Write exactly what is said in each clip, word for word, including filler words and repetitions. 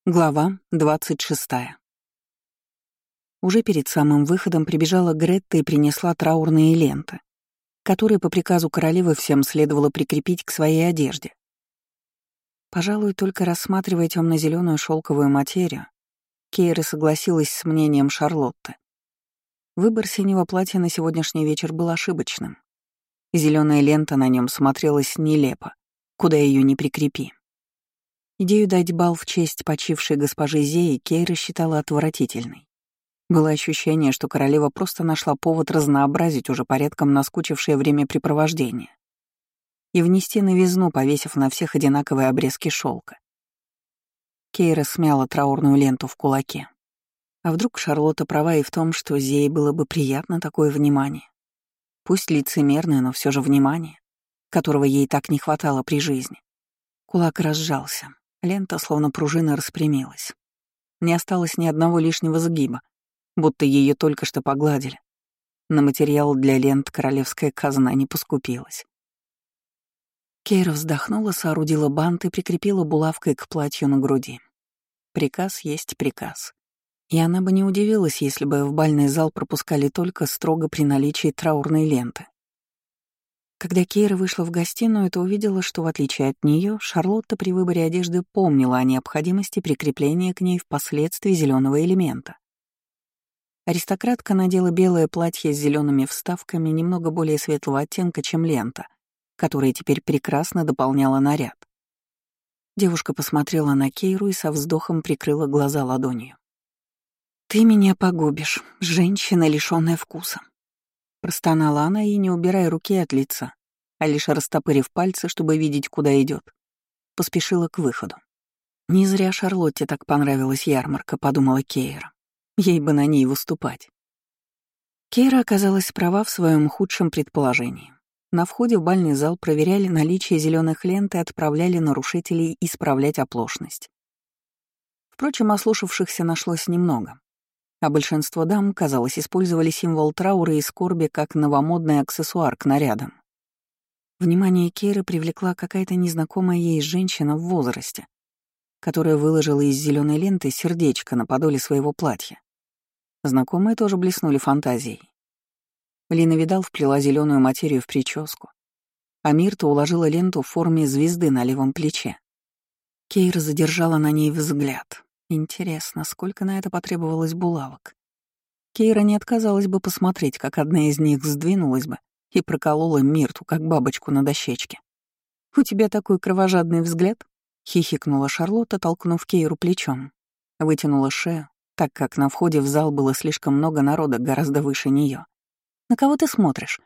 Глава двадцать шестая. Уже перед самым выходом прибежала Гретта и принесла траурные ленты, которые по приказу королевы всем следовало прикрепить к своей одежде. Пожалуй, только рассматривая темно-зеленую шелковую материю, Кейра согласилась с мнением Шарлотты. Выбор синего платья на сегодняшний вечер был ошибочным. Зеленая лента на нем смотрелась нелепо, куда ее ни прикрепи. Идею дать бал в честь почившей госпожи Зеи Кейра считала отвратительной. Было ощущение, что королева просто нашла повод разнообразить уже порядком наскучившее времяпрепровождение и внести новизну, повесив на всех одинаковые обрезки шелка. Кейра смяла траурную ленту в кулаке. А вдруг Шарлотта права и в том, что Зее было бы приятно такое внимание? Пусть лицемерное, но все же внимание, которого ей так не хватало при жизни. Кулак разжался. Лента, словно пружина, распрямилась. Не осталось ни одного лишнего сгиба, будто ее только что погладили. На материал для лент королевская казна не поскупилась. Кейра вздохнула, соорудила бант и прикрепила булавкой к платью на груди. Приказ есть приказ. И она бы не удивилась, если бы в бальный зал пропускали только строго при наличии траурной ленты. Когда Кейра вышла в гостиную, то увидела, что, в отличие от нее, Шарлотта при выборе одежды помнила о необходимости прикрепления к ней впоследствии зеленого элемента. Аристократка надела белое платье с зелеными вставками немного более светлого оттенка, чем лента, которая теперь прекрасно дополняла наряд. Девушка посмотрела на Кейру и со вздохом прикрыла глаза ладонью. «Ты меня погубишь, женщина, лишённая вкуса», — простонала она и, не убирая руки от лица, а лишь растопырив пальцы, чтобы видеть, куда идет, поспешила к выходу. «Не зря Шарлотте так понравилась ярмарка», — подумала Кейра. Ей бы на ней выступать. Кейра оказалась права в своем худшем предположении. На входе в бальный зал проверяли наличие зеленых лент и отправляли нарушителей исправлять оплошность. Впрочем, ослушавшихся нашлось немного, а большинство дам, казалось, использовали символ траура и скорби как новомодный аксессуар к нарядам. Внимание Кейры привлекла какая-то незнакомая ей женщина в возрасте, которая выложила из зеленой ленты сердечко на подоле своего платья. Знакомые тоже блеснули фантазией. Лина Видал вплела зеленую материю в прическу, а Мирта уложила ленту в форме звезды на левом плече. Кейра задержала на ней взгляд. Интересно, сколько на это потребовалось булавок? Кейра не отказалась бы посмотреть, как одна из них сдвинулась бы и проколола Мирту, как бабочку на дощечке. «У тебя такой кровожадный взгляд?» — хихикнула Шарлотта, толкнув Кейру плечом. Вытянула шею, так как на входе в зал было слишком много народа, гораздо выше нее. «На кого ты смотришь?»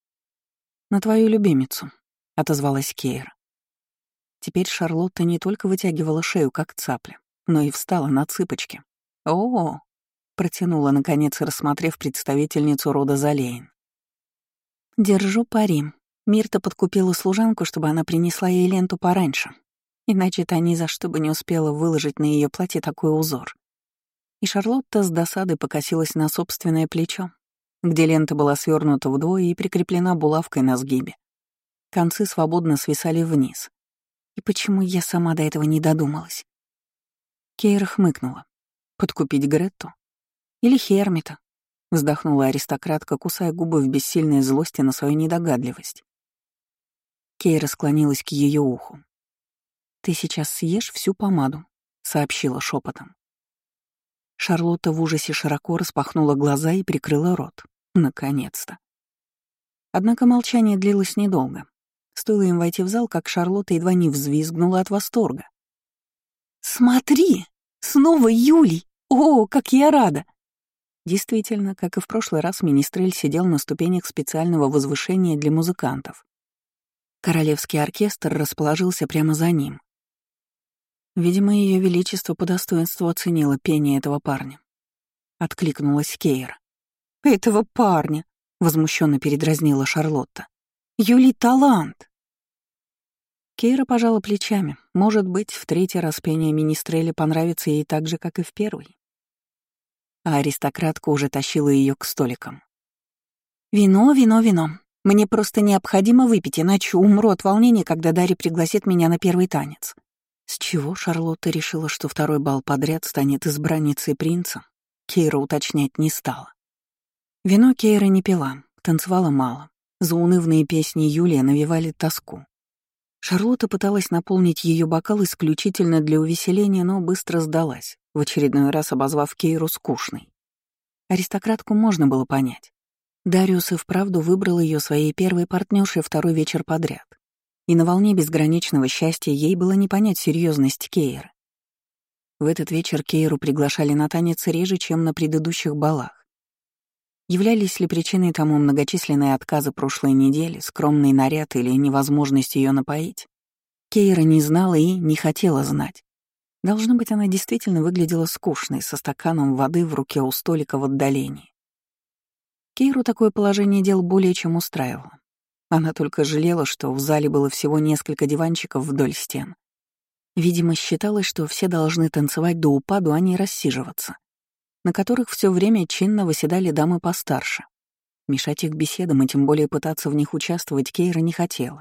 «На твою любимицу», — отозвалась Кейра. Теперь Шарлотта не только вытягивала шею, как цапля, но и встала на цыпочки. «О-о-о!» — протянула, наконец, рассмотрев представительницу рода Залейн. «Держу пари. Мирта подкупила служанку, чтобы она принесла ей ленту пораньше. Иначе та ни за что бы не успела выложить на ее платье такой узор». И Шарлотта с досадой покосилась на собственное плечо, где лента была свернута вдвое и прикреплена булавкой на сгибе. Концы свободно свисали вниз. И почему я сама до этого не додумалась? Кейра хмыкнула. Подкупить Гретту? Или Хермита? Вздохнула аристократка, кусая губы в бессильной злости на свою недогадливость. Кейра склонилась к ее уху. «Ты сейчас съешь всю помаду», — сообщила шепотом. Шарлотта в ужасе широко распахнула глаза и прикрыла рот. Наконец-то. Однако молчание длилось недолго. Стоило им войти в зал, как Шарлотта едва не взвизгнула от восторга. «Смотри! Снова Юлий! О, как я рада!» Действительно, как и в прошлый раз, Министрель сидел на ступенях специального возвышения для музыкантов. Королевский оркестр расположился прямо за ним. Видимо, Ее Величество по достоинству оценило пение этого парня. Откликнулась Кейра. «Этого парня!» — возмущенно передразнила Шарлотта. «Юлий — талант!» Кейра пожала плечами. Может быть, в третий раз пение Министреля понравится ей так же, как и в первый. А аристократка уже тащила ее к столикам. «Вино, вино, вино. Мне просто необходимо выпить, иначе умру от волнения, когда Дарья пригласит меня на первый танец». С чего Шарлотта решила, что второй бал подряд станет избранницей принца, Кейра уточнять не стала. Вино Кейра не пила, танцевала мало. Заунывные песни Юлия навевали тоску. Шарлотта пыталась наполнить ее бокал исключительно для увеселения, но быстро сдалась, в очередной раз обозвав Кейру скучной. Аристократку можно было понять. Дариус и вправду выбрал ее своей первой партнершей второй вечер подряд. И на волне безграничного счастья ей было не понять серьезность Кейры. В этот вечер Кейру приглашали на танец реже, чем на предыдущих балах. Являлись ли причиной тому многочисленные отказы прошлой недели, скромный наряд или невозможность ее напоить? Кейра не знала и не хотела знать. Должно быть, она действительно выглядела скучной, со стаканом воды в руке у столика в отдалении. Кейру такое положение дел более чем устраивало. Она только жалела, что в зале было всего несколько диванчиков вдоль стен. Видимо, считалось, что все должны танцевать до упаду, а не рассиживаться, на которых все время чинно выседали дамы постарше. Мешать их беседам и тем более пытаться в них участвовать Кейра не хотела.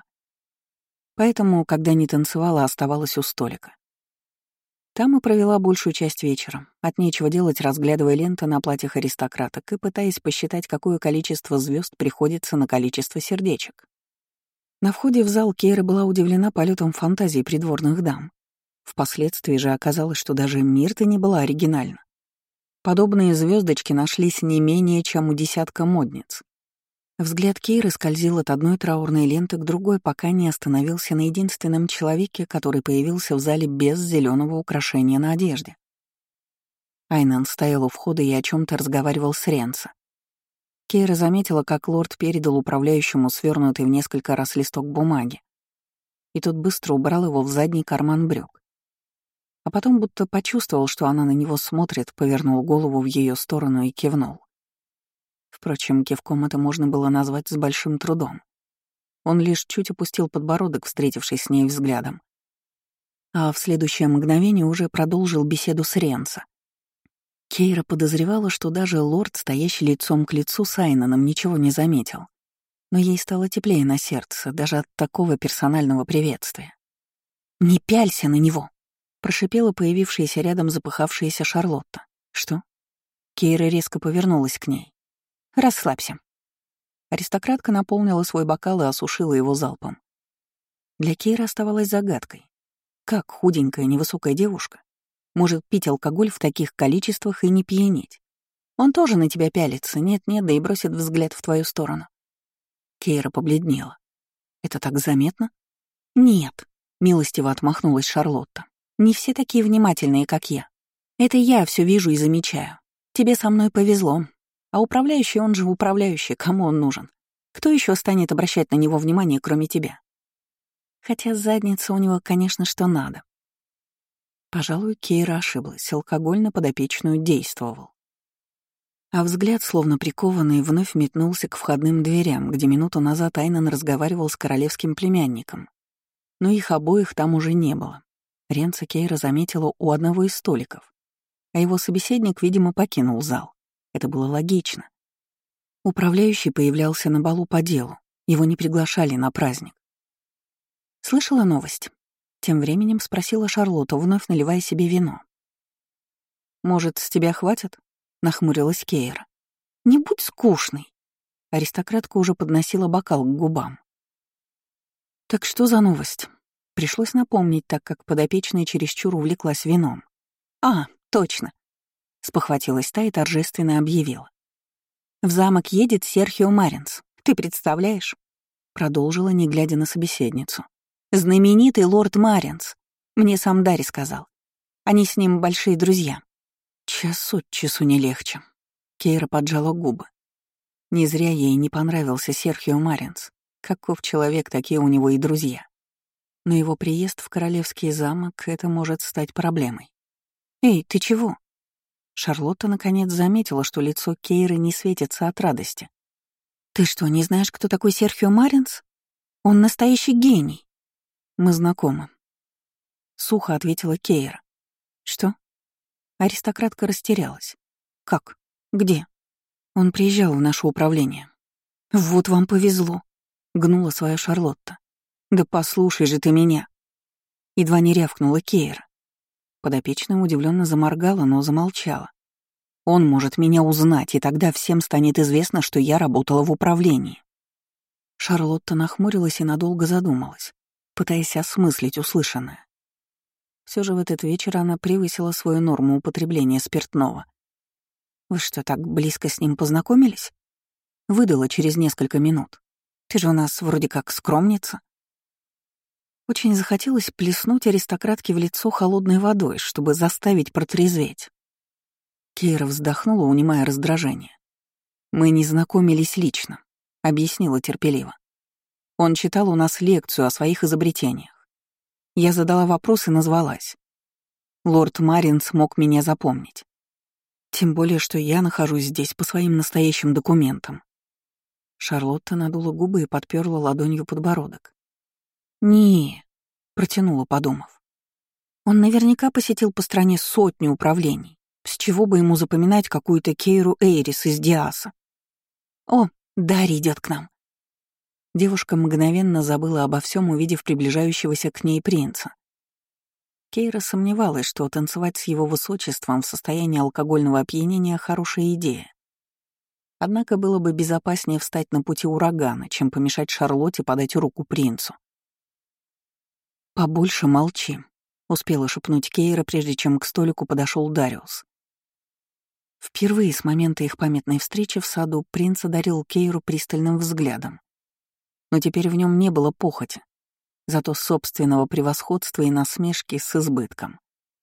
Поэтому, когда не танцевала, оставалась у столика. Там и провела большую часть вечера, от нечего делать, разглядывая ленты на платьях аристократок и пытаясь посчитать, какое количество звезд приходится на количество сердечек. На входе в зал Кейра была удивлена полетом фантазий придворных дам. Впоследствии же оказалось, что даже Мирта не была оригинальна. Подобные звездочки нашлись не менее чем у десятка модниц. Взгляд Кейры скользил от одной траурной ленты к другой, пока не остановился на единственном человеке, который появился в зале без зеленого украшения на одежде. Айнан стоял у входа и о чем-то разговаривал с Ренцо. Кейра заметила, как лорд передал управляющему свернутый в несколько раз листок бумаги, и тот быстро убрал его в задний карман брюк. А потом будто почувствовал, что она на него смотрит, повернул голову в ее сторону и кивнул. Впрочем, кивком это можно было назвать с большим трудом. Он лишь чуть опустил подбородок, встретившись с ней взглядом. А в следующее мгновение уже продолжил беседу с Ренцо. Кейра подозревала, что даже лорд, стоящий лицом к лицу с Айнаном, ничего не заметил. Но ей стало теплее на сердце, даже от такого персонального приветствия. «Не пялься на него!» — прошипела появившаяся рядом запыхавшаяся Шарлотта. «Что?» Кейра резко повернулась к ней. «Расслабься». Аристократка наполнила свой бокал и осушила его залпом. Для Кейры оставалась загадкой. Как худенькая невысокая девушка может пить алкоголь в таких количествах и не пьянеть? Он тоже на тебя пялится, нет-нет, да и бросит взгляд в твою сторону. Кейра побледнела. «Это так заметно?» «Нет», — милостиво отмахнулась Шарлотта. «Не все такие внимательные, как я. Это я все вижу и замечаю. Тебе со мной повезло. А управляющий, он же управляющий, кому он нужен? Кто еще станет обращать на него внимание, кроме тебя? Хотя задница у него, конечно, что надо». Пожалуй, Кейра ошиблась, алкоголь на подопечную действовал. А взгляд, словно прикованный, вновь метнулся к входным дверям, где минуту назад Айнан разговаривал с королевским племянником. Но их обоих там уже не было. Ренцо Кейра заметила у одного из столиков, а его собеседник, видимо, покинул зал. Это было логично. Управляющий появлялся на балу по делу, его не приглашали на праздник. «Слышала новость?» Тем временем спросила Шарлотта, вновь наливая себе вино. «Может, с тебя хватит?» — нахмурилась Кейра. «Не будь скучной!» Аристократка уже подносила бокал к губам. «Так что за новость?» Пришлось напомнить, так как подопечная чересчур увлеклась вином. «А, точно!» — спохватилась та и торжественно объявила. «В замок едет Серхио Маринс. Ты представляешь?» Продолжила, не глядя на собеседницу. «Знаменитый лорд Маринс. Мне сам Дарри сказал. Они с ним большие друзья». Час от часу не легче. Кейра поджала губы. Не зря ей не понравился Серхио Маринс. Каков человек, такие у него и друзья. Но его приезд в королевский замок — это может стать проблемой. «Эй, ты чего?» Шарлотта наконец заметила, что лицо Кейры не светится от радости. «Ты что, не знаешь, кто такой Серхио Маринс? Он настоящий гений». «Мы знакомы», — сухо ответила Кейра. «Что?» Аристократка растерялась. «Как? Где?» «Он приезжал в наше управление». «Вот вам повезло», — гнула свою Шарлотта. «Да послушай же ты меня». Едва не рявкнула Кейра. Подопечная удивленно заморгала, но замолчала. Он может меня узнать, и тогда всем станет известно, что я работала в управлении. Шарлотта нахмурилась и надолго задумалась, пытаясь осмыслить услышанное. Все же в этот вечер она превысила свою норму употребления спиртного. «Вы что, так близко с ним познакомились?» Выдала через несколько минут. «Ты же у нас вроде как скромница». Очень захотелось плеснуть аристократке в лицо холодной водой, чтобы заставить протрезветь. Кейра вздохнула, унимая раздражение. «Мы не знакомились лично», — объяснила терпеливо. «Он читал у нас лекцию о своих изобретениях. Я задала вопрос и назвалась. Лорд Марин смог меня запомнить. Тем более, что я нахожусь здесь по своим настоящим документам». Шарлотта надула губы и подперла ладонью подбородок. «Не», — протянула, подумав. «Он наверняка посетил по стране сотню управлений. С чего бы ему запоминать какую-то Кейру Эйрис из Диаса? О, Дарья идет к нам». Девушка мгновенно забыла обо всем, увидев приближающегося к ней принца. Кейра сомневалась, что танцевать с его высочеством в состоянии алкогольного опьянения — хорошая идея. Однако было бы безопаснее встать на пути урагана, чем помешать Шарлотте подать руку принцу. «Побольше молчи», — успела шепнуть Кейра, прежде чем к столику подошел Дариус. Впервые с момента их памятной встречи в саду принц одарил Кейру пристальным взглядом. Но теперь в нем не было похоти, зато собственного превосходства и насмешки с избытком.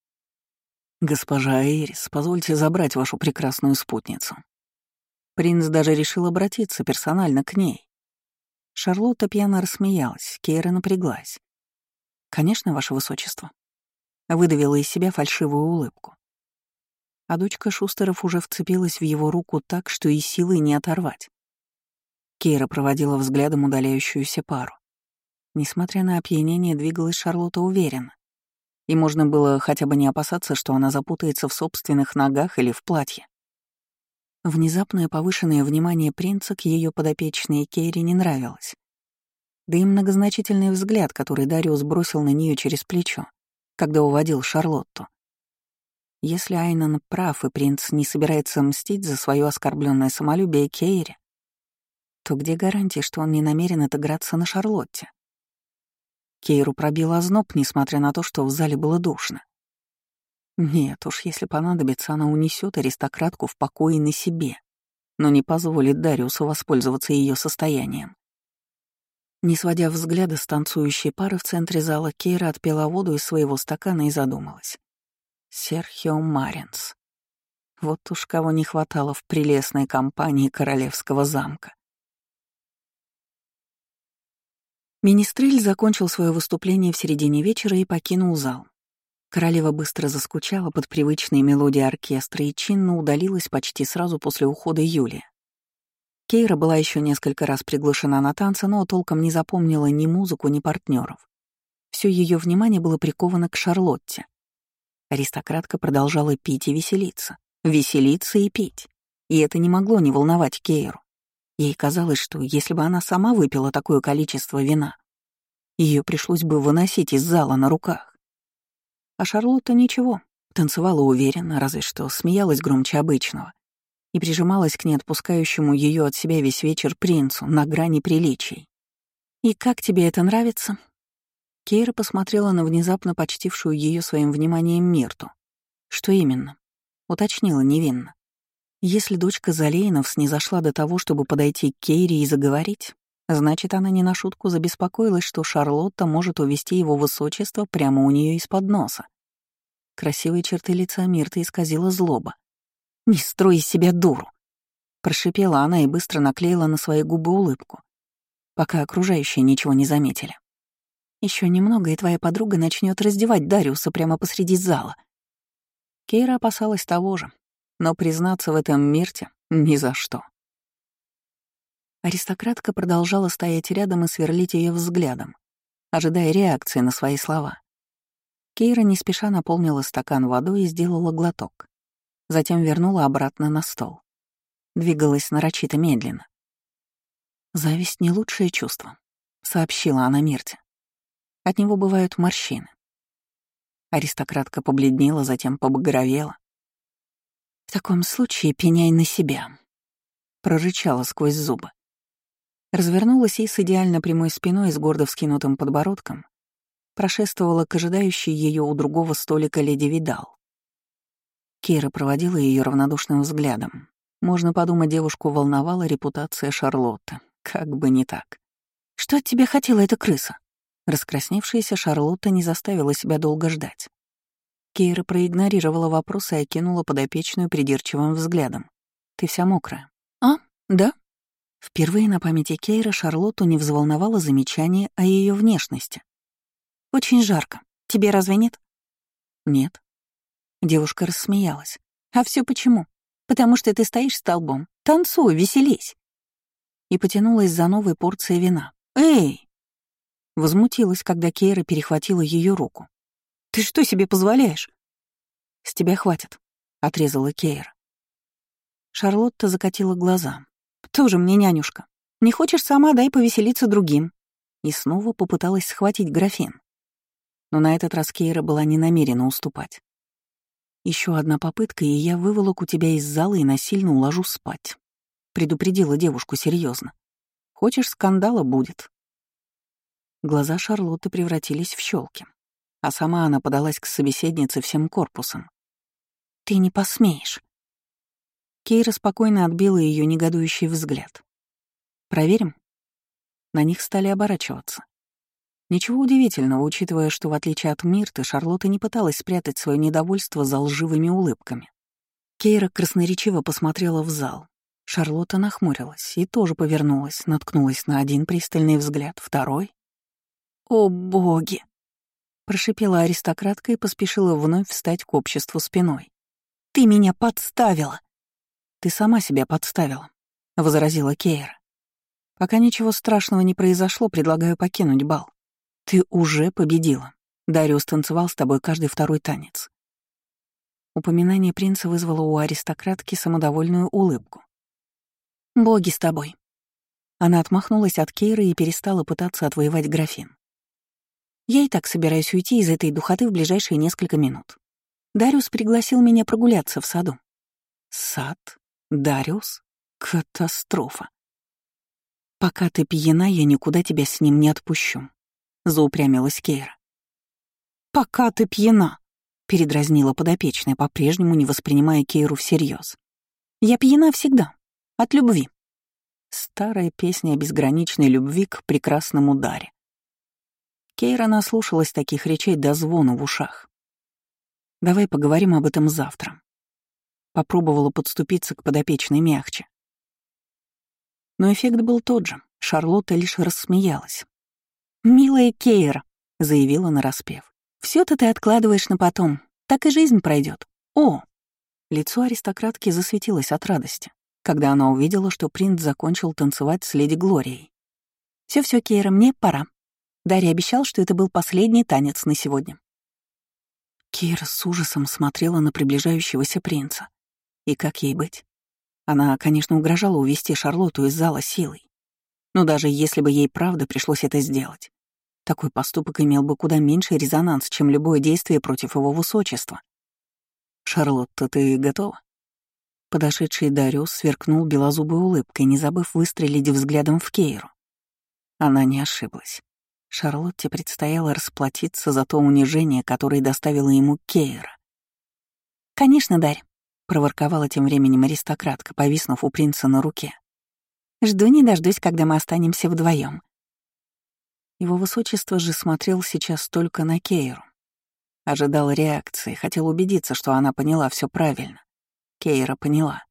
«Госпожа Эйрис, позвольте забрать вашу прекрасную спутницу». Принц даже решил обратиться персонально к ней. Шарлотта пьяно рассмеялась, Кейра напряглась. «Конечно, ваше высочество», — выдавила из себя фальшивую улыбку. А дочка Шустеров уже вцепилась в его руку так, что и силой не оторвать. Кейра проводила взглядом удаляющуюся пару. Несмотря на опьянение, двигалась Шарлотта уверенно, и можно было хотя бы не опасаться, что она запутается в собственных ногах или в платье. Внезапное повышенное внимание принца к ее подопечной Кейре не нравилось. Да и многозначительный взгляд, который Дариус бросил на нее через плечо, когда уводил Шарлотту. Если Айнан прав, и принц не собирается мстить за свое оскорбленное самолюбие Кейре, то где гарантия, что он не намерен отыграться на Шарлотте? Кейру пробил озноб, несмотря на то, что в зале было душно. Нет уж, если понадобится, она унесет аристократку в покое на себе, но не позволит Дариусу воспользоваться ее состоянием. Не сводя взгляда с танцующей пары в центре зала, Кейра отпила воду из своего стакана и задумалась. Серхио Маринс. Вот уж кого не хватало в прелестной компании королевского замка. Министрель закончил свое выступление в середине вечера и покинул зал. Королева быстро заскучала под привычные мелодии оркестра и чинно удалилась почти сразу после ухода Юлии. Кейра была еще несколько раз приглашена на танцы, но толком не запомнила ни музыку, ни партнеров. Все ее внимание было приковано к Шарлотте. Аристократка продолжала пить и веселиться, веселиться и пить. И это не могло не волновать Кейру. Ей казалось, что если бы она сама выпила такое количество вина, ее пришлось бы выносить из зала на руках. А Шарлотта ничего, танцевала уверенно, разве что смеялась громче обычного и прижималась к неотпускающему ее от себя весь вечер принцу на грани приличий. «И как тебе это нравится?» Кейра посмотрела на внезапно почтившую ее своим вниманием Мирту. «Что именно?» — уточнила невинно. Если дочка Залейнов снизошла до того, чтобы подойти к Кейре и заговорить, значит, она не на шутку забеспокоилась, что Шарлотта может увести его высочество прямо у нее из-под носа. Красивые черты лица Мирты исказила злоба. «Не строй из себя дуру!» Прошипела она и быстро наклеила на свои губы улыбку, пока окружающие ничего не заметили. Еще немного, и твоя подруга начнет раздевать Дариуса прямо посреди зала. Кейра опасалась того же, но признаться в этом Мирте ни за что. Аристократка продолжала стоять рядом и сверлить ее взглядом, ожидая реакции на свои слова. Кейра не спеша наполнила стакан водой и сделала глоток. Затем вернула обратно на стол. Двигалась нарочито медленно. «Зависть — не лучшее чувство», — сообщила она Мирте. «От него бывают морщины. Аристократка побледнела, затем побагровела. «В таком случае пеняй на себя», — прорычала сквозь зубы. Развернулась и с идеально прямой спиной с гордо вскинутым подбородком прошествовала к ожидающей ее у другого столика леди Видал. Кейра проводила ее равнодушным взглядом. Можно подумать, девушку волновала репутация Шарлотты. Как бы не так. «Что от тебя хотела эта крыса?» Раскрасневшаяся Шарлотта не заставила себя долго ждать. Кейра проигнорировала вопрос и окинула подопечную придирчивым взглядом. «Ты вся мокрая». «А, да?» Впервые на памяти Кейра Шарлотту не взволновало замечание о ее внешности. «Очень жарко. Тебе разве нет?» «Нет». Девушка рассмеялась. «А все почему? Потому что ты стоишь столбом. Танцуй, веселись!» И потянулась за новой порцией вина. «Эй!» Возмутилась, когда Кейра перехватила ее руку. «Ты что себе позволяешь?» «С тебя хватит», — отрезала Кейра. Шарлотта закатила глаза. «Тоже мне нянюшка. Не хочешь сама, дай повеселиться другим». И снова попыталась схватить графин. Но на этот раз Кейра была не намерена уступать. «Еще одна попытка, и я выволоку тебя из зала и насильно уложу спать», — предупредила девушку серьезно. «Хочешь скандала — будет». Глаза Шарлотты превратились в щелки, а сама она подалась к собеседнице всем корпусом. «Ты не посмеешь». Кейра спокойно отбила ее негодующий взгляд. «Проверим?» На них стали оборачиваться. Ничего удивительного, учитывая, что, в отличие от Мирты, Шарлотта не пыталась спрятать свое недовольство за лживыми улыбками. Кейра красноречиво посмотрела в зал. Шарлотта нахмурилась и тоже повернулась, наткнулась на один пристальный взгляд, второй. «О, боги!» — прошипела аристократка и поспешила вновь встать к обществу спиной. «Ты меня подставила!» «Ты сама себя подставила», — возразила Кейра. «Пока ничего страшного не произошло, предлагаю покинуть бал. Ты уже победила. Дариус танцевал с тобой каждый второй танец». Упоминание принца вызвало у аристократки самодовольную улыбку. «Боги с тобой». Она отмахнулась от Кейры и перестала пытаться отвоевать графин. «Я и так собираюсь уйти из этой духоты в ближайшие несколько минут. Дариус пригласил меня прогуляться в саду». «Сад? Дариус? Катастрофа. Пока ты пьяна, я никуда тебя с ним не отпущу», — заупрямилась Кейра. «Пока ты пьяна», — передразнила подопечная, по-прежнему не воспринимая Кейру всерьез. «Я пьяна всегда. От любви». Старая песня о безграничной любви к прекрасному Даре. Кейра наслушалась таких речей до звона в ушах. «Давай поговорим об этом завтра». Попробовала подступиться к подопечной мягче. Но эффект был тот же. Шарлотта лишь рассмеялась. «Милая Кейра», — заявила нараспев, — «всё-то ты откладываешь на потом, так и жизнь пройдет. О!» Лицо аристократки засветилось от радости, когда она увидела, что принц закончил танцевать с леди Глорией. «Всё-всё, Кейра, мне пора. Дарья обещал, что это был последний танец на сегодня». Кейра с ужасом смотрела на приближающегося принца. И как ей быть? Она, конечно, угрожала увести Шарлотту из зала силой. Но даже если бы ей правда пришлось это сделать, такой поступок имел бы куда меньший резонанс, чем любое действие против его высочества. «Шарлотта, ты готова?» Подошедший Дариус сверкнул белозубой улыбкой, не забыв выстрелить взглядом в Кейру. Она не ошиблась. Шарлотте предстояло расплатиться за то унижение, которое доставила ему Кейра. «Конечно, Дарь», — проворковала тем временем аристократка, повиснув у принца на руке. «Жду не дождусь, когда мы останемся вдвоем. Его высочество же смотрел сейчас только на Кейру. Ожидал реакции, хотел убедиться, что она поняла все правильно. Кейра поняла.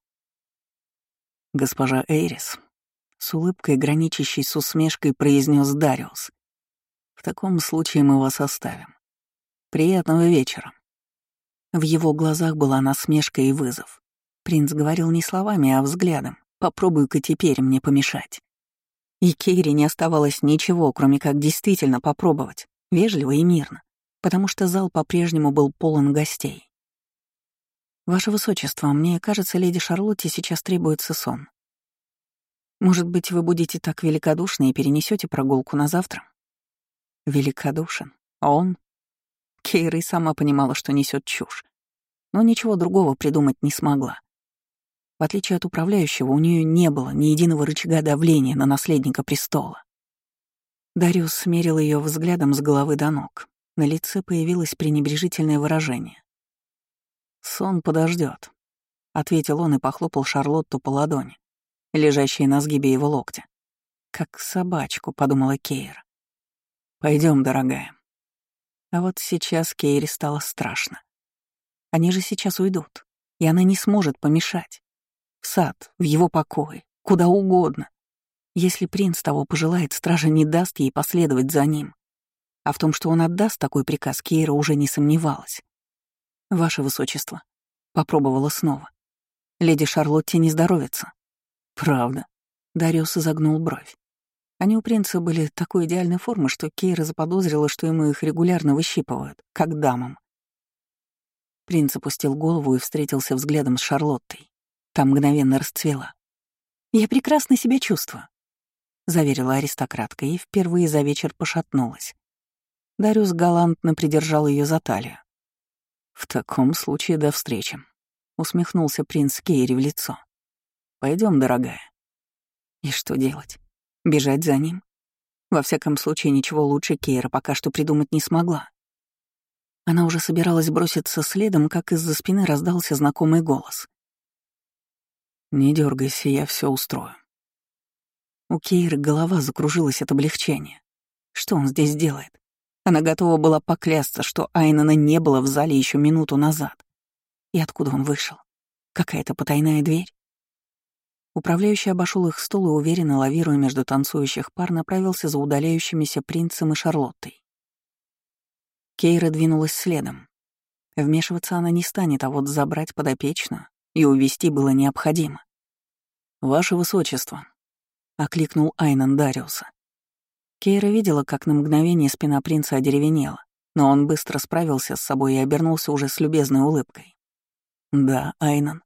«Госпожа Эйрис», — с улыбкой, граничащей с усмешкой, произнес Дариус. «В таком случае мы вас оставим. Приятного вечера». В его глазах была насмешка и вызов. Принц говорил не словами, а взглядом. «Попробуй-ка теперь мне помешать». И Кейре не оставалось ничего, кроме как действительно попробовать, вежливо и мирно, потому что зал по-прежнему был полон гостей. «Ваше Высочество, мне кажется, леди Шарлотте сейчас требуется сон. Может быть, вы будете так великодушны и перенесете прогулку на завтра?» Великодушен. Он? Кейра и сама понимала, что несет чушь, но ничего другого придумать не смогла. В отличие от управляющего, у нее не было ни единого рычага давления на наследника престола. Дариус смерил ее взглядом с головы до ног. На лице появилось пренебрежительное выражение. «Сон подождет, ответил он и похлопал Шарлотту по ладони, лежащей на сгибе его локтя. «Как собачку», — подумала Кейра. Пойдем, дорогая». А вот сейчас Кейре стало страшно. Они же сейчас уйдут, и она не сможет помешать. В сад, в его покое, куда угодно. Если принц того пожелает, стража не даст ей последовать за ним. А в том, что он отдаст такой приказ, Кейра уже не сомневалась. «Ваше высочество», — попробовала снова. «Леди Шарлотте не здоровится». «Правда?» — Дариус изогнул бровь. Они у принца были такой идеальной формы, что Кейра заподозрила, что ему их регулярно выщипывают, как дамам. Принц опустил голову и встретился взглядом с Шарлоттой. Та мгновенно расцвела. «Я прекрасно себя чувствую», — заверила аристократка и впервые за вечер пошатнулась. Дариус галантно придержал ее за талию. «В таком случае до встречи», — усмехнулся принц Кейре в лицо. «Пойдем, дорогая». И что делать? Бежать за ним? Во всяком случае, ничего лучше Кейра пока что придумать не смогла. Она уже собиралась броситься следом, как из-за спины раздался знакомый голос. «Не дергайся, я все устрою». У Кейры голова закружилась от облегчения. Что он здесь делает? Она готова была поклясться, что Айнана не было в зале еще минуту назад. И откуда он вышел? Какая-то потайная дверь? Управляющий обошел их стол и, уверенно лавируя между танцующих пар, направился за удаляющимися принцем и Шарлоттой. Кейра двинулась следом. Вмешиваться она не станет, а вот забрать подопечную и увести было необходимо. «Ваше высочество», — окликнул Айнан Дариуса. Кейра видела, как на мгновение спина принца одеревенела, но он быстро справился с собой и обернулся уже с любезной улыбкой. «Да, Айнан.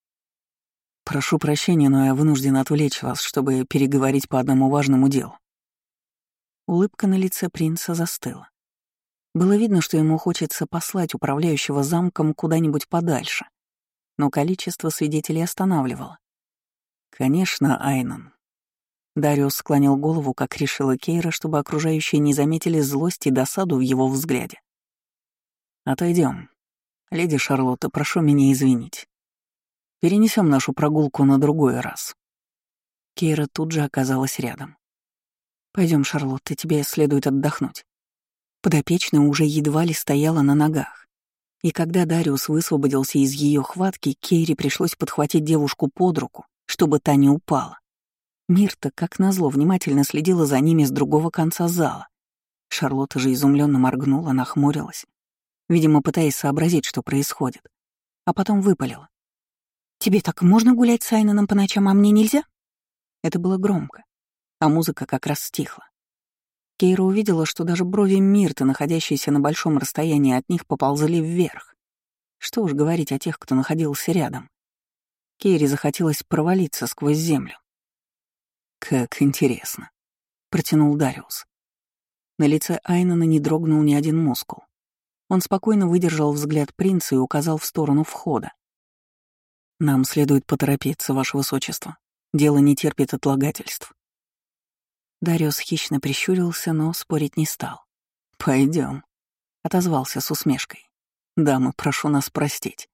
Прошу прощения, но я вынужден отвлечь вас, чтобы переговорить по одному важному делу». Улыбка на лице принца застыла. Было видно, что ему хочется послать управляющего замком куда-нибудь подальше, но количество свидетелей останавливало. «Конечно, Айнан». Дариус склонил голову, как решила Кейра, чтобы окружающие не заметили злость и досаду в его взгляде. «Отойдем. Леди Шарлотта, прошу меня извинить. Перенесем нашу прогулку на другой раз». Кейра тут же оказалась рядом. Пойдем, Шарлотта, тебе следует отдохнуть». Подопечная уже едва ли стояла на ногах. И когда Дариус высвободился из ее хватки, Кейре пришлось подхватить девушку под руку, чтобы та не упала. Мирта, как назло, внимательно следила за ними с другого конца зала. Шарлотта же изумленно моргнула, нахмурилась, видимо, пытаясь сообразить, что происходит. А потом выпалила. «Тебе так можно гулять с Айнаном по ночам, а мне нельзя?» Это было громко, а музыка как раз стихла. Кейра увидела, что даже брови Мирты, находящиеся на большом расстоянии от них, поползли вверх. Что уж говорить о тех, кто находился рядом. Кейре захотелось провалиться сквозь землю. «Как интересно», — протянул Дариус. На лице Айнана не дрогнул ни один мускул. Он спокойно выдержал взгляд принца и указал в сторону входа. «Нам следует поторопиться, ваше высочество. Дело не терпит отлагательств». Дариус хищно прищурился, но спорить не стал. Пойдем, отозвался с усмешкой. «Дамы, прошу нас простить».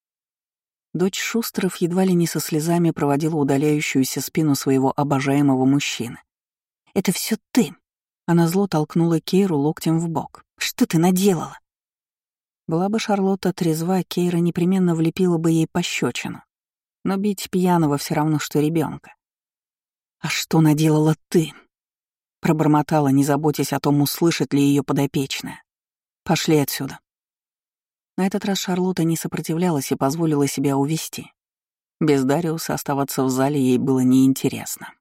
Дочь Шустров едва ли не со слезами проводила удаляющуюся спину своего обожаемого мужчины. «Это все ты!» Она зло толкнула Кейру локтем в бок. «Что ты наделала?» Была бы Шарлотта трезва, Кейра непременно влепила бы ей пощечину. Но бить пьяного все равно, что ребенка. «А что наделала ты?» Пробормотала, не заботясь о том, услышит ли ее подопечная. «Пошли отсюда». На этот раз Шарлотта не сопротивлялась и позволила себя увести. Без Дариуса оставаться в зале ей было неинтересно.